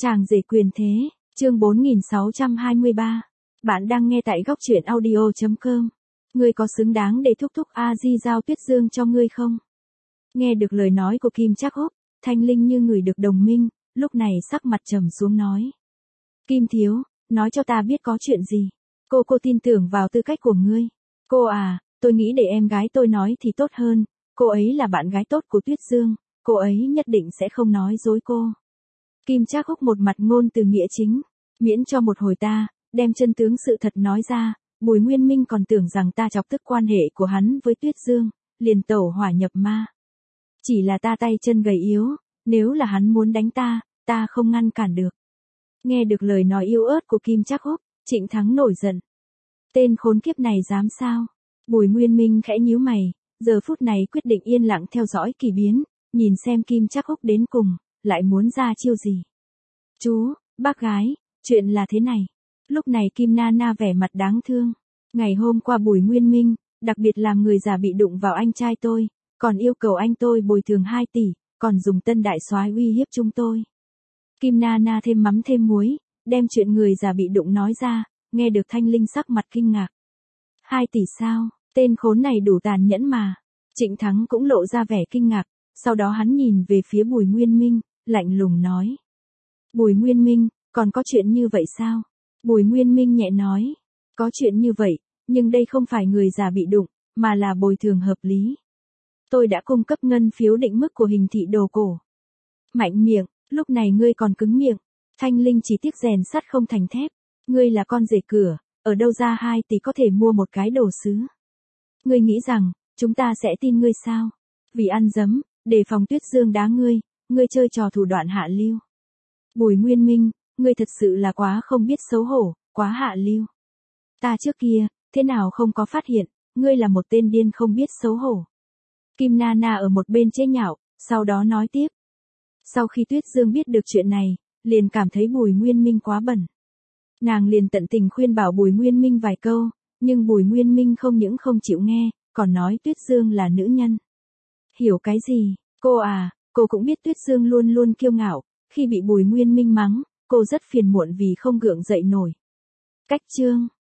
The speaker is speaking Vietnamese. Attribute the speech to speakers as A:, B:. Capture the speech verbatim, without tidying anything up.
A: Chàng rể quyền thế, chương bốn nghìn sáu trăm hai mươi ba. Bạn đang nghe tại góc truyện audio chấm com. Ngươi có xứng đáng để thúc thúc A Di giao Tuyết Dương cho ngươi không? Nghe được lời nói của Kim Trác Húc, Thanh Linh như người được đồng minh, lúc này sắc mặt trầm xuống nói. Kim thiếu, nói cho ta biết có chuyện gì. Cô cô tin tưởng vào tư cách của ngươi. Cô à, tôi nghĩ để em gái tôi nói thì tốt hơn, cô ấy là bạn gái tốt của Tuyết Dương, cô ấy nhất định sẽ không nói dối cô. Kim Trác Húc một mặt ngôn từ nghĩa chính, miễn cho một hồi ta, đem chân tướng sự thật nói ra, Bùi Nguyên Minh còn tưởng rằng ta chọc tức quan hệ của hắn với Tuyết Dương, liền tẩu hỏa nhập ma. Chỉ là ta tay chân gầy yếu, nếu là hắn muốn đánh ta, ta không ngăn cản được. Nghe được lời nói yếu ớt của Kim Trác Húc, Trịnh Thắng nổi giận. Tên khốn kiếp này dám sao? Bùi Nguyên Minh khẽ nhíu mày, giờ phút này quyết định yên lặng theo dõi kỳ biến, nhìn xem Kim Trác Húc đến cùng, lại muốn ra chiêu gì. Chú, bác gái, chuyện là thế này. Lúc này Kim Na Na vẻ mặt đáng thương. Ngày hôm qua Bùi Nguyên Minh, đặc biệt làm người già bị đụng vào anh trai tôi, còn yêu cầu anh tôi bồi thường hai tỷ, còn dùng tân đại soái uy hiếp chúng tôi. Kim Na Na thêm mắm thêm muối, đem chuyện người già bị đụng nói ra, nghe được Thanh Linh sắc mặt kinh ngạc. Hai tỷ sao, tên khốn này đủ tàn nhẫn mà. Trịnh Thắng cũng lộ ra vẻ kinh ngạc, sau đó hắn nhìn về phía Bùi Nguyên Minh, lạnh lùng nói. Bùi Nguyên Minh, còn có chuyện như vậy sao? Bùi Nguyên Minh nhẹ nói, có chuyện như vậy, nhưng đây không phải người già bị đụng, mà là bồi thường hợp lý. Tôi đã cung cấp ngân phiếu định mức của Hình thị đồ cổ. Mạnh miệng, lúc này ngươi còn cứng miệng. Thanh Linh chỉ tiếc rèn sắt không thành thép. Ngươi là con rể cửa, ở đâu ra hai tỷ có thể mua một cái đồ sứ. Ngươi nghĩ rằng, chúng ta sẽ tin ngươi sao? Vì ăn dấm, để phòng Tuyết Dương đá ngươi, ngươi chơi trò thủ đoạn hạ lưu. Bùi Nguyên Minh, ngươi thật sự là quá không biết xấu hổ, quá hạ lưu. Ta trước kia, thế nào không có phát hiện, ngươi là một tên điên không biết xấu hổ. Kim Na Na ở một bên chế nhạo, sau đó nói tiếp. Sau khi Tuyết Dương biết được chuyện này, liền cảm thấy Bùi Nguyên Minh quá bẩn. Nàng liền tận tình khuyên bảo Bùi Nguyên Minh vài câu, nhưng Bùi Nguyên Minh không những không chịu nghe, còn nói Tuyết Dương là nữ nhân. Hiểu cái gì, cô à, cô cũng biết Tuyết Dương luôn luôn kiêu ngạo, khi bị Bùi Nguyên Minh mắng, cô rất phiền muộn vì không gượng dậy nổi. Cách chương,